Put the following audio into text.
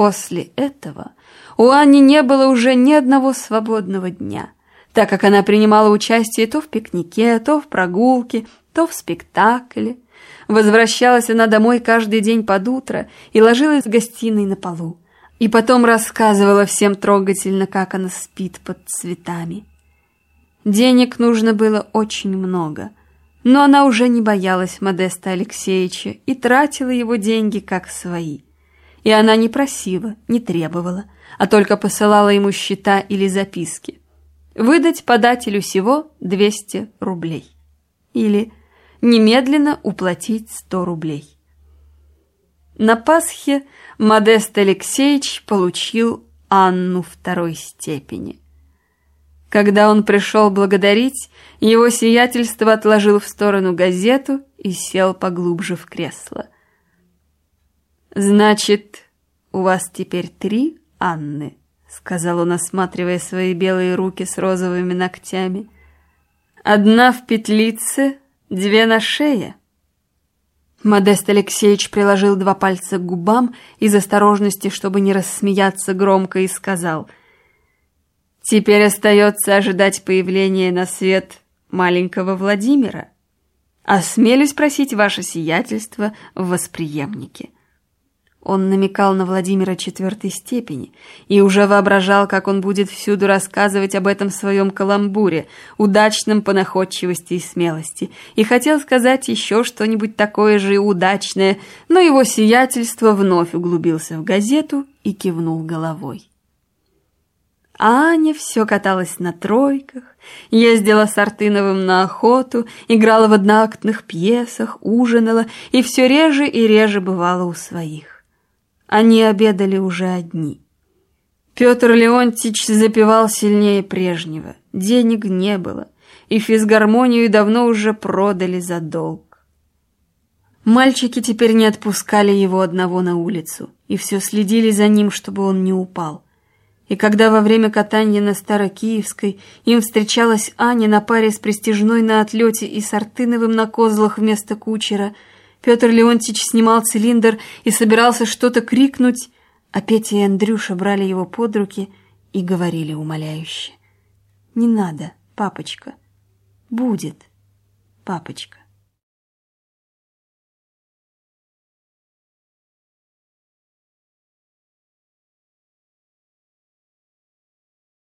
После этого у Анни не было уже ни одного свободного дня, так как она принимала участие то в пикнике, то в прогулке, то в спектакле. Возвращалась она домой каждый день под утро и ложилась в гостиной на полу. И потом рассказывала всем трогательно, как она спит под цветами. Денег нужно было очень много, но она уже не боялась Модеста Алексеевича и тратила его деньги как свои. И она не просила, не требовала, а только посылала ему счета или записки. Выдать подателю всего 200 рублей. Или немедленно уплатить 100 рублей. На Пасхе Модест Алексеевич получил Анну второй степени. Когда он пришел благодарить, его сиятельство отложил в сторону газету и сел поглубже в кресло. «Значит, у вас теперь 3 Анны», — сказал он, осматривая свои белые руки с розовыми ногтями. «Одна в петлице, 2 на шее». Модест Алексеевич приложил 2 пальца к губам из осторожности, чтобы не рассмеяться громко, и сказал: «Теперь остается ожидать появления на свет маленького Владимира. Осмелюсь просить ваше сиятельство в восприемнике». Он намекал на Владимира 4-й степени и уже воображал, как он будет всюду рассказывать об этом своем каламбуре, удачном по находчивости и смелости, и хотел сказать еще что-нибудь такое же удачное, но его сиятельство вновь углубился в газету и кивнул головой. Аня все каталась на тройках, ездила с Артыновым на охоту, играла в одноактных пьесах, ужинала и все реже и реже бывала у своих. Они обедали уже одни. Петр Леонтьич запевал сильнее прежнего. Денег не было, и физгармонию давно уже продали за долг. Мальчики теперь не отпускали его одного на улицу, и все следили за ним, чтобы он не упал. И когда во время катания на Старокиевской им встречалась Аня на паре с Престижной на отлете и с Артыновым на козлах вместо кучера, Петр Леонтьич снимал цилиндр и собирался что-то крикнуть, а Петя и Андрюша брали его под руки и говорили умоляюще: «Не надо, папочка, будет, папочка».